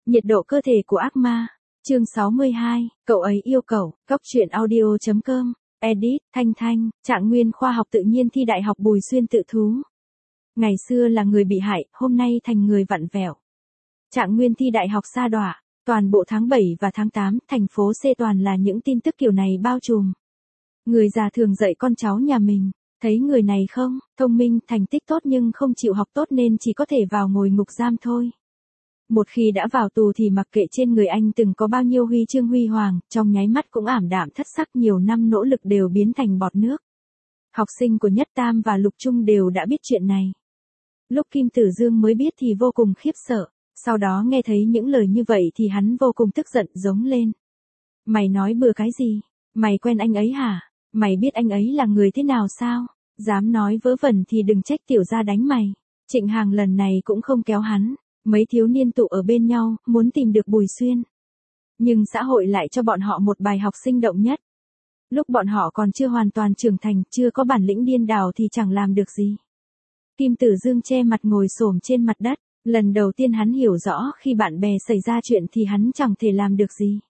Nhiệt độ cơ thể của ác ma. Chương 62, cậu ấy yêu cậu. Cóc truyện audio.com. Edit, Thanh, Trạng nguyên khoa học tự nhiên thi đại học Bùi Xuyên tự thú. Ngày xưa là người bị hại, hôm nay thành người vặn vẹo. Trạng nguyên thi đại học sa đọa. Toàn bộ tháng 7 và tháng 8, thành phố C toàn là những tin tức kiểu này bao trùm. Người già thường dạy con cháu nhà mình, thấy người này không, thông minh, thành tích tốt nhưng không chịu học tốt nên chỉ có thể vào ngồi ngục giam thôi. Một khi đã vào tù thì mặc kệ trên người anh từng có bao nhiêu huy chương huy hoàng, trong nháy mắt cũng ảm đạm thất sắc, nhiều năm nỗ lực đều biến thành bọt nước. Học sinh của Nhất Tam và Lục Trung đều đã biết chuyện này. Lúc Kim Tử Dương mới biết thì vô cùng khiếp sợ, sau đó nghe thấy những lời như vậy thì hắn vô cùng tức giận giống lên. Mày nói bừa cái gì? Mày quen anh ấy hả? Mày biết anh ấy là người thế nào sao? Dám nói vớ vẩn thì đừng trách tiểu gia đánh mày. Trịnh Hàng lần này cũng không kéo hắn. Mấy thiếu niên tụ ở bên nhau, muốn tìm được Bùi Xuyên. Nhưng xã hội lại cho bọn họ một bài học sinh động nhất. Lúc bọn họ còn chưa hoàn toàn trưởng thành, chưa có bản lĩnh điên đảo thì chẳng làm được gì. Kim Tử Dương che mặt ngồi xổm trên mặt đất. Lần đầu tiên hắn hiểu rõ khi bạn bè xảy ra chuyện thì hắn chẳng thể làm được gì.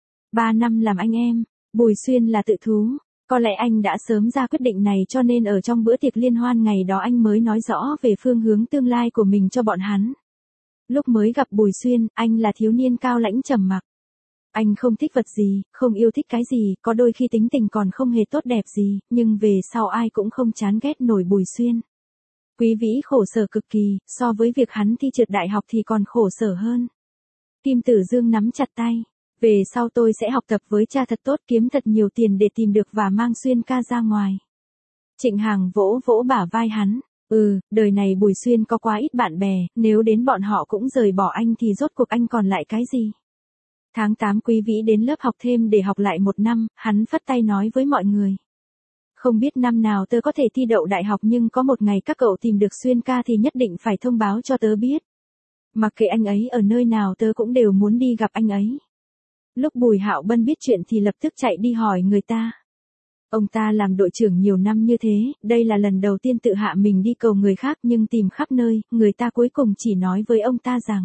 3 năm làm anh em, Bùi Xuyên là tự thú. Có lẽ anh đã sớm ra quyết định này cho nên ở trong bữa tiệc liên hoan ngày đó anh mới nói rõ về phương hướng tương lai của mình cho bọn hắn. Lúc mới gặp Bùi Xuyên, anh là thiếu niên cao lãnh trầm mặc. Anh không thích vật gì, không yêu thích cái gì, có đôi khi tính tình còn không hề tốt đẹp gì, nhưng về sau ai cũng không chán ghét nổi Bùi Xuyên. Quý Vĩ khổ sở cực kỳ, so với việc hắn thi trượt đại học thì còn khổ sở hơn. Kim Tử Dương nắm chặt tay. Về sau tôi sẽ học tập với cha thật tốt, kiếm thật nhiều tiền để tìm được và mang Xuyên ca ra ngoài. Trịnh Hàng vỗ vỗ bả vai hắn. Đời này Bùi Xuyên có quá ít bạn bè, nếu đến bọn họ cũng rời bỏ anh thì rốt cuộc anh còn lại cái gì? Tháng 8 Quý Vĩ đến lớp học thêm để học lại 1 năm, hắn phất tay nói với mọi người. Không biết năm nào tớ có thể thi đậu đại học nhưng có một ngày các cậu tìm được Xuyên ca thì nhất định phải thông báo cho tớ biết. Mặc kệ anh ấy ở nơi nào tớ cũng đều muốn đi gặp anh ấy. Lúc Bùi Hạo Bân biết chuyện thì lập tức chạy đi hỏi người ta. Ông ta làm đội trưởng nhiều năm như thế, đây là lần đầu tiên tự hạ mình đi cầu người khác nhưng tìm khắp nơi, người ta cuối cùng chỉ nói với ông ta rằng.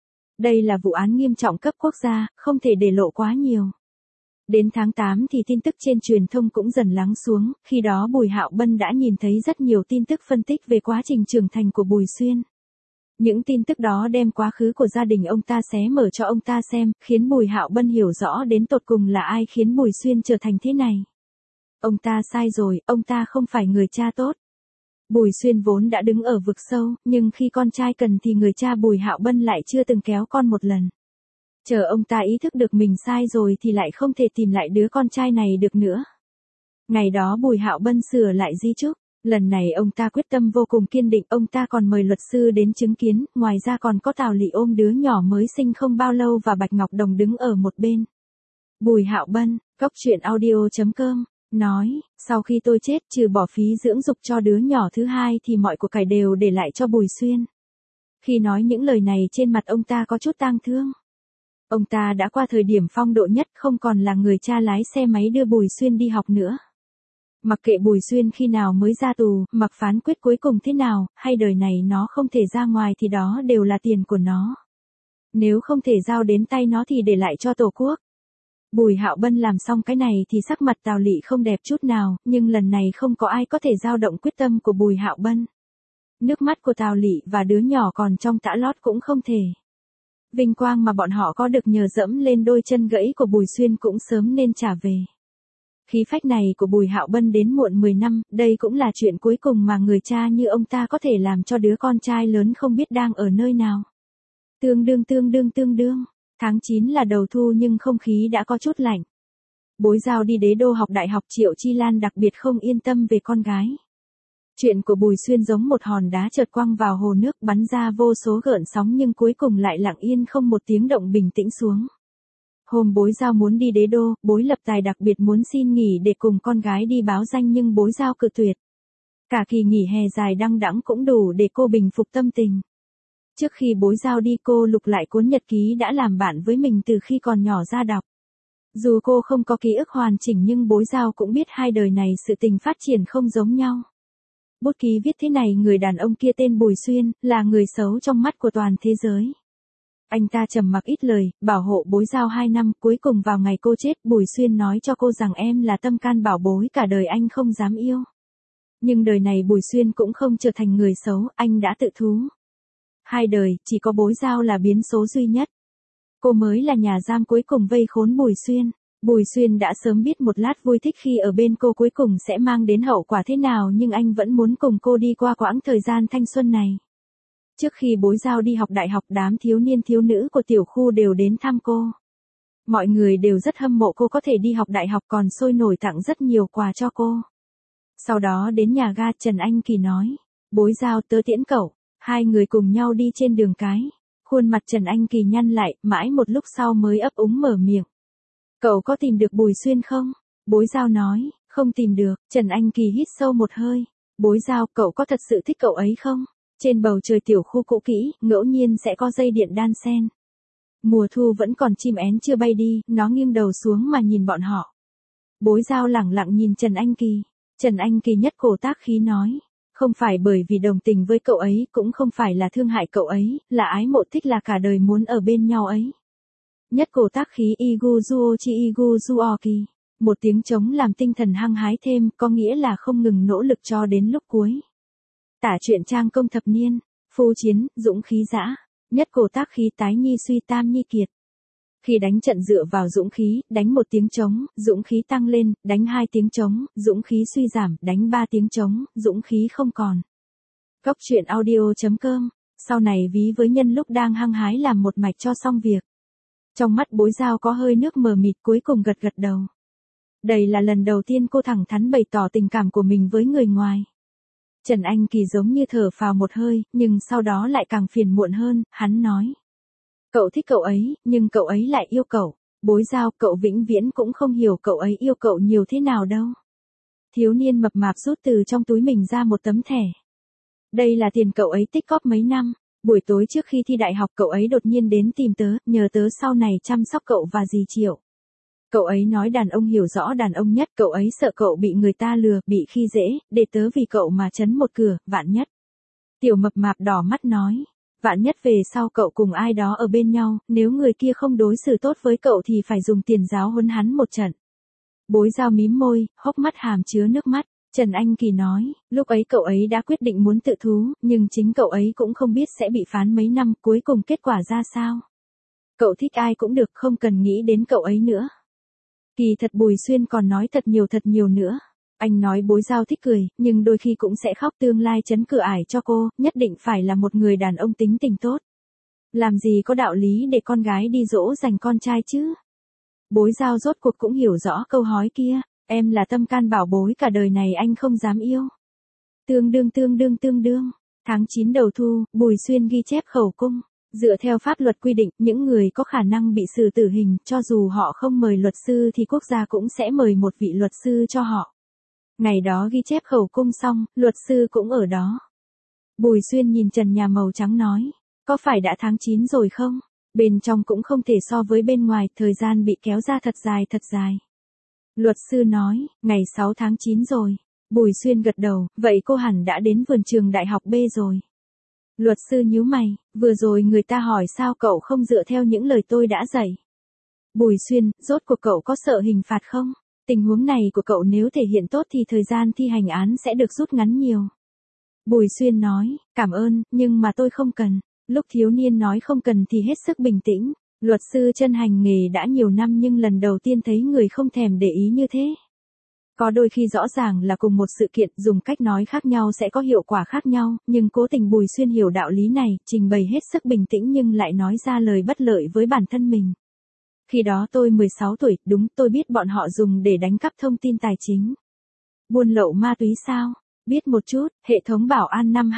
Đây là vụ án nghiêm trọng cấp quốc gia, không thể để lộ quá nhiều. Đến tháng 8 thì tin tức trên truyền thông cũng dần lắng xuống, khi đó Bùi Hạo Bân đã nhìn thấy rất nhiều tin tức phân tích về quá trình trưởng thành của Bùi Xuyên. Những tin tức đó đem quá khứ của gia đình ông ta xé mở cho ông ta xem, khiến Bùi Hạo Bân hiểu rõ đến tột cùng là ai khiến Bùi Xuyên trở thành thế này. Ông ta sai rồi, ông ta không phải người cha tốt. Bùi Xuyên vốn đã đứng ở vực sâu, nhưng khi con trai cần thì người cha Bùi Hạo Bân lại chưa từng kéo con một lần. Chờ ông ta ý thức được mình sai rồi thì lại không thể tìm lại đứa con trai này được nữa. Ngày đó Bùi Hạo Bân sửa lại di chúc. Lần này ông ta quyết tâm vô cùng kiên định, ông ta còn mời luật sư đến chứng kiến, ngoài ra còn có Tào Lị ôm đứa nhỏ mới sinh không bao lâu và Bạch Ngọc Đồng đứng ở một bên. Bùi Hạo Bân, cóc truyện audio.com, nói, sau khi tôi chết trừ bỏ phí dưỡng dục cho đứa nhỏ thứ hai thì mọi của cải đều để lại cho Bùi Xuyên. Khi nói những lời này trên mặt ông ta có chút tang thương. Ông ta đã qua thời điểm phong độ nhất, không còn là người cha lái xe máy đưa Bùi Xuyên đi học nữa. Mặc kệ Bùi Xuyên khi nào mới ra tù, mặc phán quyết cuối cùng thế nào, hay đời này nó không thể ra ngoài thì đó đều là tiền của nó. Nếu không thể giao đến tay nó thì để lại cho Tổ quốc. Bùi Hạo Bân làm xong cái này thì sắc mặt Tào Lị không đẹp chút nào, nhưng lần này không có ai có thể dao động quyết tâm của Bùi Hạo Bân. Nước mắt của Tào Lị và đứa nhỏ còn trong tã lót cũng không thể. Vinh quang mà bọn họ có được nhờ dẫm lên đôi chân gãy của Bùi Xuyên cũng sớm nên trả về. Khí phách này của Bùi Hạo Bân đến muộn 10 năm, đây cũng là chuyện cuối cùng mà người cha như ông ta có thể làm cho đứa con trai lớn không biết đang ở nơi nào. Tương đương. Tháng 9 là đầu thu nhưng không khí đã có chút lạnh. Bối Giao đi Đế Đô học đại học, Triệu Chi Lan đặc biệt không yên tâm về con gái. Chuyện của Bùi Xuyên giống một hòn đá chợt quăng vào hồ nước bắn ra vô số gợn sóng nhưng cuối cùng lại lặng yên không một tiếng động bình tĩnh xuống. Hôm Bối Giao muốn đi Đế Đô, Bối Lập Tài đặc biệt muốn xin nghỉ để cùng con gái đi báo danh nhưng Bối Giao cự tuyệt. Cả kỳ nghỉ hè dài đăng đẵng cũng đủ để cô bình phục tâm tình. Trước khi Bối Giao đi cô lục lại cuốn nhật ký đã làm bạn với mình từ khi còn nhỏ ra đọc. Dù cô không có ký ức hoàn chỉnh nhưng Bối Giao cũng biết hai đời này sự tình phát triển không giống nhau. Bút ký viết thế này: người đàn ông kia tên Bùi Xuyên, là người xấu trong mắt của toàn thế giới. Anh ta trầm mặc ít lời, bảo hộ Bối Giao 2 năm, cuối cùng vào ngày cô chết, Bùi Xuyên nói cho cô rằng em là tâm can bảo bối cả đời anh không dám yêu. Nhưng đời này Bùi Xuyên cũng không trở thành người xấu, anh đã tự thú. 2 đời, chỉ có Bối Giao là biến số duy nhất. Cô mới là nhà giam cuối cùng vây khốn Bùi Xuyên. Bùi Xuyên đã sớm biết một lát vui thích khi ở bên cô cuối cùng sẽ mang đến hậu quả thế nào, nhưng anh vẫn muốn cùng cô đi qua quãng thời gian thanh xuân này. Trước khi Bối Giao đi học đại học, đám thiếu niên thiếu nữ của tiểu khu đều đến thăm cô. Mọi người đều rất hâm mộ cô có thể đi học đại học, còn sôi nổi tặng rất nhiều quà cho cô. Sau đó đến nhà ga, Trần Anh Kỳ nói, Bối Giao tớ tiễn cậu. 2 người cùng nhau đi trên đường cái. Khuôn mặt Trần Anh Kỳ nhăn lại, mãi một lúc sau mới ấp úng mở miệng. Cậu có tìm được Bùi Xuyên không? Bối Giao nói, không tìm được. Trần Anh Kỳ hít sâu một hơi. Bối Giao, cậu có thật sự thích cậu ấy không? Trên bầu trời tiểu khu cũ kỹ, ngẫu nhiên sẽ có dây điện đan xen. Mùa thu vẫn còn chim én chưa bay đi, nó nghiêng đầu xuống mà nhìn bọn họ. Bối Giao lẳng lặng nhìn Trần Anh Kỳ. Trần Anh Kỳ nhất cổ tác khí nói. Không phải bởi vì đồng tình với cậu ấy, cũng không phải là thương hại cậu ấy, là ái mộ thích, là cả đời muốn ở bên nhau ấy. Nhất cổ tác khí Iguzuochi Iguzuoki. Một tiếng trống làm tinh thần hăng hái thêm, có nghĩa là không ngừng nỗ lực cho đến lúc cuối. Tả truyện trang công thập niên, phu chiến, dũng khí dã. Nhất cổ tác khí tái nhi suy tam nhi kiệt. Khi đánh trận dựa vào dũng khí, đánh 1 tiếng trống, dũng khí tăng lên, đánh 2 tiếng trống, dũng khí suy giảm, đánh 3 tiếng trống, dũng khí không còn. Góc truyện audio.com, sau này ví với nhân lúc đang hăng hái làm một mạch cho xong việc. Trong mắt Bối Giao có hơi nước mờ mịt, cuối cùng gật gật đầu. Đây là lần đầu tiên cô thẳng thắn bày tỏ tình cảm của mình với người ngoài. Trần Anh Kỳ giống như thở phào một hơi, nhưng sau đó lại càng phiền muộn hơn, hắn nói. Cậu thích cậu ấy, nhưng cậu ấy lại yêu cậu. Bối Giao, cậu vĩnh viễn cũng không hiểu cậu ấy yêu cậu nhiều thế nào đâu. Thiếu niên mập mạp rút từ trong túi mình ra một tấm thẻ. Đây là tiền cậu ấy tích cóp mấy năm. Buổi tối trước khi thi đại học cậu ấy đột nhiên đến tìm tớ, nhờ tớ sau này chăm sóc cậu và dì Triệu. Cậu ấy nói đàn ông hiểu rõ đàn ông nhất, cậu ấy sợ cậu bị người ta lừa, bị khi dễ, để tớ vì cậu mà chấn một cửa, vạn nhất. Tiểu mập mạp đỏ mắt nói. Vạn nhất về sau cậu cùng ai đó ở bên nhau, nếu người kia không đối xử tốt với cậu thì phải dùng tiền giáo huấn hắn một trận. Bối Giao mím môi, hốc mắt hàm chứa nước mắt. Trần Anh Kỳ nói, lúc ấy cậu ấy đã quyết định muốn tự thú, nhưng chính cậu ấy cũng không biết sẽ bị phán mấy năm, cuối cùng kết quả ra sao. Cậu thích ai cũng được, không cần nghĩ đến cậu ấy nữa. Kỳ thật Bùi Xuyên còn nói thật nhiều nữa. Anh nói Bối Giao thích cười, nhưng đôi khi cũng sẽ khóc, tương lai chấn cửa ải cho cô, nhất định phải là một người đàn ông tính tình tốt. Làm gì có đạo lý để con gái đi dỗ dành con trai chứ. Bối Giao rốt cuộc cũng hiểu rõ câu hỏi kia, em là tâm can bảo bối cả đời này anh không dám yêu. Tương đương. Tháng 9 đầu thu, Bùi Xuyên ghi chép khẩu cung. Dựa theo pháp luật quy định, những người có khả năng bị xử tử hình, cho dù họ không mời luật sư thì quốc gia cũng sẽ mời một vị luật sư cho họ. Ngày đó ghi chép khẩu cung xong, luật sư cũng ở đó. Bùi Xuyên nhìn trần nhà màu trắng nói, có phải đã tháng 9 rồi không? Bên trong cũng không thể so với bên ngoài, thời gian bị kéo ra thật dài. Luật sư nói, ngày 6 tháng 9 rồi. Bùi Xuyên gật đầu, vậy cô hẳn đã đến vườn trường đại học B rồi. Luật sư nhíu mày, vừa rồi người ta hỏi sao cậu không dựa theo những lời tôi đã dạy. Bùi Xuyên, rốt cuộc cậu có sợ hình phạt không? Tình huống này của cậu nếu thể hiện tốt thì thời gian thi hành án sẽ được rút ngắn nhiều. Bùi Xuyên nói, cảm ơn, nhưng mà tôi không cần. Lúc thiếu niên nói không cần thì hết sức bình tĩnh. Luật sư chân hành nghề đã nhiều năm nhưng lần đầu tiên thấy người không thèm để ý như thế. Có đôi khi rõ ràng là cùng một sự kiện, dùng cách nói khác nhau sẽ có hiệu quả khác nhau, nhưng cố tình Bùi Xuyên hiểu đạo lý này, trình bày hết sức bình tĩnh nhưng lại nói ra lời bất lợi với bản thân mình. Khi đó tôi 16 tuổi, đúng, tôi biết bọn họ dùng để đánh cắp thông tin tài chính. Buôn lậu ma túy sao? Biết một chút, hệ thống bảo an năm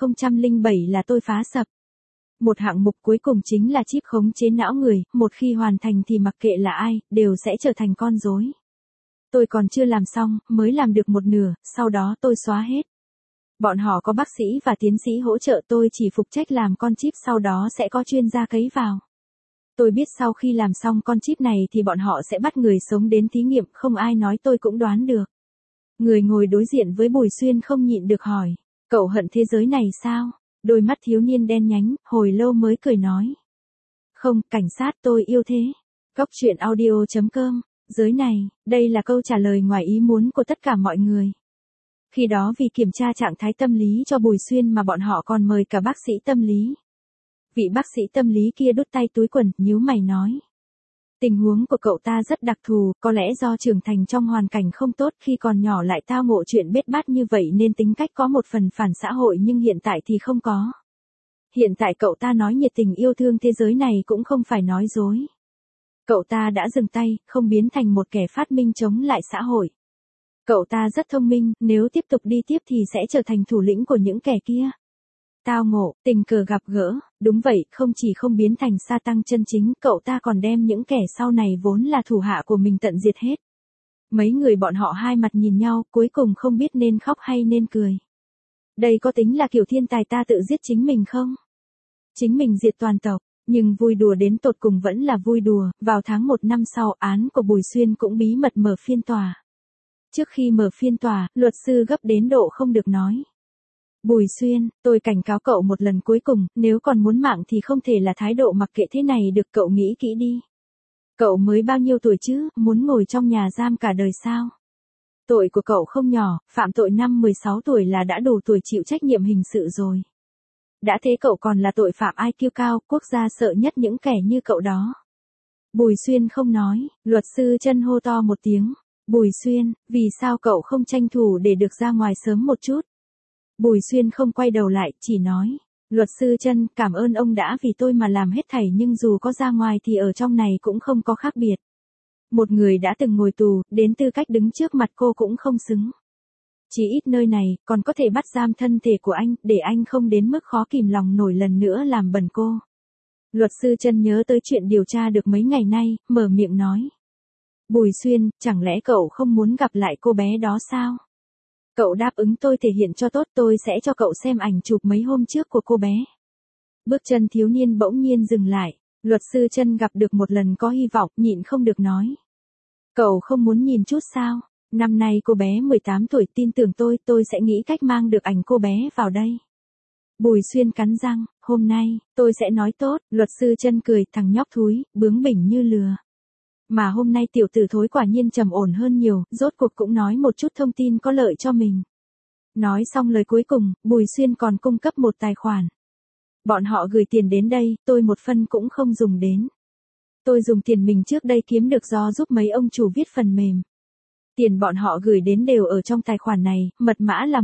2007 là tôi phá sập. Một hạng mục cuối cùng chính là chip khống chế não người, một khi hoàn thành thì mặc kệ là ai, đều sẽ trở thành con rối. Tôi còn chưa làm xong, mới làm được một nửa, sau đó tôi xóa hết. Bọn họ có bác sĩ và tiến sĩ hỗ trợ, tôi chỉ phụ trách làm con chip, sau đó sẽ có chuyên gia cấy vào. Tôi biết sau khi làm xong con chip này thì bọn họ sẽ bắt người sống đến thí nghiệm, không ai nói tôi cũng đoán được. Người ngồi đối diện với Bùi Xuyên không nhịn được hỏi, cậu hận thế giới này sao? Đôi mắt thiếu niên đen nhánh, hồi lâu mới cười nói. Không, cảnh sát tôi yêu thế. Cóc truyện audio.com. Giới này, đây là câu trả lời ngoài ý muốn của tất cả mọi người. Khi đó vì kiểm tra trạng thái tâm lý cho Bùi Xuyên mà bọn họ còn mời cả bác sĩ tâm lý. Vị bác sĩ tâm lý kia đút tay túi quần, nhíu mày nói. Tình huống của cậu ta rất đặc thù, có lẽ do trưởng thành trong hoàn cảnh không tốt khi còn nhỏ lại tao ngộ chuyện bết bát như vậy nên tính cách có một phần phản xã hội nhưng hiện tại thì không có. Hiện tại cậu ta nói nhiệt tình yêu thương thế giới này cũng không phải nói dối. Cậu ta đã dừng tay, không biến thành một kẻ phát minh chống lại xã hội. Cậu ta rất thông minh, nếu tiếp tục đi tiếp thì sẽ trở thành thủ lĩnh của những kẻ kia. Tao ngộ, tình cờ gặp gỡ, đúng vậy, không chỉ không biến thành sa tăng chân chính, cậu ta còn đem những kẻ sau này vốn là thủ hạ của mình tận diệt hết. Mấy người bọn họ hai mặt nhìn nhau, cuối cùng không biết nên khóc hay nên cười. Đây có tính là kiểu thiên tài ta tự giết chính mình không? Chính mình diệt toàn tộc, nhưng vui đùa đến tột cùng vẫn là vui đùa, vào tháng 1 năm sau án của Bùi Xuyên cũng bí mật mở phiên tòa. Trước khi mở phiên tòa, luật sư gấp đến độ không được nói. Bùi Xuyên, tôi cảnh cáo cậu một lần cuối cùng, nếu còn muốn mạng thì không thể là thái độ mặc kệ thế này được, cậu nghĩ kỹ đi. Cậu mới bao nhiêu tuổi chứ, muốn ngồi trong nhà giam cả đời sao? Tội của cậu không nhỏ, phạm tội năm 16 tuổi là đã đủ tuổi chịu trách nhiệm hình sự rồi. Đã thế cậu còn là tội phạm IQ cao, quốc gia sợ nhất những kẻ như cậu đó. Bùi Xuyên không nói, luật sư Chân hô to một tiếng. Bùi Xuyên, vì sao cậu không tranh thủ để được ra ngoài sớm một chút? Bùi Xuyên không quay đầu lại, chỉ nói. Luật sư Chân, cảm ơn ông đã vì tôi mà làm hết thảy nhưng dù có ra ngoài thì ở trong này cũng không có khác biệt. Một người đã từng ngồi tù, đến tư cách đứng trước mặt cô cũng không xứng. Chỉ ít nơi này, còn có thể bắt giam thân thể của anh, để anh không đến mức khó kìm lòng nổi lần nữa làm bẩn cô. Luật sư Chân nhớ tới chuyện điều tra được mấy ngày nay, mở miệng nói. Bùi Xuyên, chẳng lẽ cậu không muốn gặp lại cô bé đó sao? Cậu đáp ứng tôi thể hiện cho tốt, tôi sẽ cho cậu xem ảnh chụp mấy hôm trước của cô bé. Bước chân thiếu niên bỗng nhiên dừng lại, luật sư Chân gặp được một lần có hy vọng, nhịn không được nói. Cậu không muốn nhìn chút sao? Năm nay cô bé 18 tuổi, tin tưởng tôi sẽ nghĩ cách mang được ảnh cô bé vào đây. Bùi Xuyên cắn răng, hôm nay, tôi sẽ nói tốt, luật sư Chân cười, thằng nhóc thúi, bướng bỉnh như lừa. Mà hôm nay tiểu tử thối quả nhiên trầm ổn hơn nhiều, rốt cuộc cũng nói một chút thông tin có lợi cho mình. Nói xong lời cuối cùng, Bùi Xuyên còn cung cấp một tài khoản. Bọn họ gửi tiền đến đây, tôi một phân cũng không dùng đến. Tôi dùng tiền mình trước đây kiếm được do giúp mấy ông chủ viết phần mềm. Tiền bọn họ gửi đến đều ở trong tài khoản này, mật mã là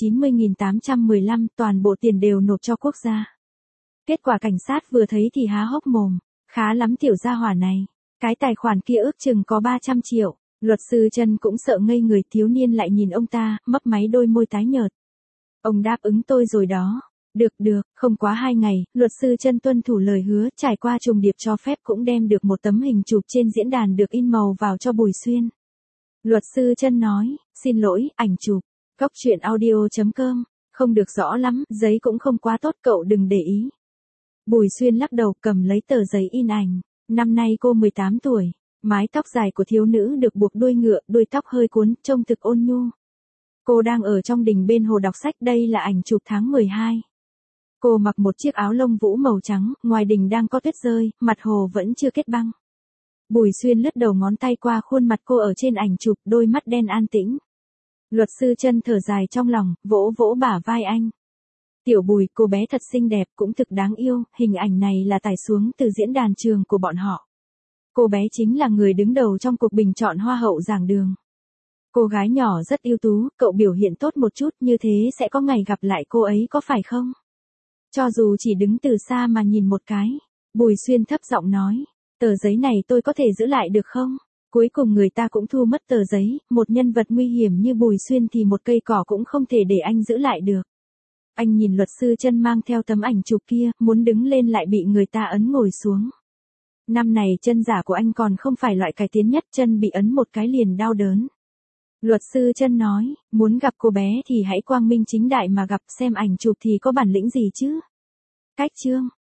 190.815, toàn bộ tiền đều nộp cho quốc gia. Kết quả cảnh sát vừa thấy thì há hốc mồm, khá lắm tiểu gia hỏa này. Cái tài khoản kia ước chừng có 300 triệu, luật sư Chân cũng sợ ngây người, thiếu niên lại nhìn ông ta, mấp máy đôi môi tái nhợt. Ông đáp ứng tôi rồi đó. Được, không quá 2 ngày, luật sư Chân tuân thủ lời hứa, trải qua trùng điệp cho phép cũng đem được một tấm hình chụp trên diễn đàn được in màu vào cho Bùi Xuyên. Luật sư Chân nói, xin lỗi, ảnh chụp, cóc truyện audio.com, không được rõ lắm, giấy cũng không quá tốt, cậu đừng để ý. Bùi Xuyên lắc đầu, cầm lấy tờ giấy in ảnh. Năm nay cô 18 tuổi, mái tóc dài của thiếu nữ được buộc đuôi ngựa, đuôi tóc hơi cuốn, trông thực ôn nhu. Cô đang ở trong đình bên hồ đọc sách, đây là ảnh chụp tháng 12. Cô mặc một chiếc áo lông vũ màu trắng, ngoài đình đang có tuyết rơi, mặt hồ vẫn chưa kết băng. Bùi Xuyên lướt đầu ngón tay qua khuôn mặt cô ở trên ảnh chụp, đôi mắt đen an tĩnh. Luật sư Chân thở dài trong lòng, vỗ vỗ bả vai anh. Tiểu Bùi, cô bé thật xinh đẹp, cũng thực đáng yêu, hình ảnh này là tải xuống từ diễn đàn trường của bọn họ. Cô bé chính là người đứng đầu trong cuộc bình chọn hoa hậu giảng đường. Cô gái nhỏ rất ưu tú, cậu biểu hiện tốt một chút, như thế sẽ có ngày gặp lại cô ấy có phải không? Cho dù chỉ đứng từ xa mà nhìn một cái, Bùi Xuyên thấp giọng nói, tờ giấy này tôi có thể giữ lại được không? Cuối cùng người ta cũng thu mất tờ giấy, một nhân vật nguy hiểm như Bùi Xuyên thì một cây cỏ cũng không thể để anh giữ lại được. Anh nhìn luật sư Chân mang theo tấm ảnh chụp kia, muốn đứng lên lại bị người ta ấn ngồi xuống. Năm này chân giả của anh còn không phải loại cải tiến nhất, chân bị ấn một cái liền đau đớn. Luật sư Chân nói, muốn gặp cô bé thì hãy quang minh chính đại mà gặp, xem ảnh chụp thì có bản lĩnh gì chứ. Cách chương.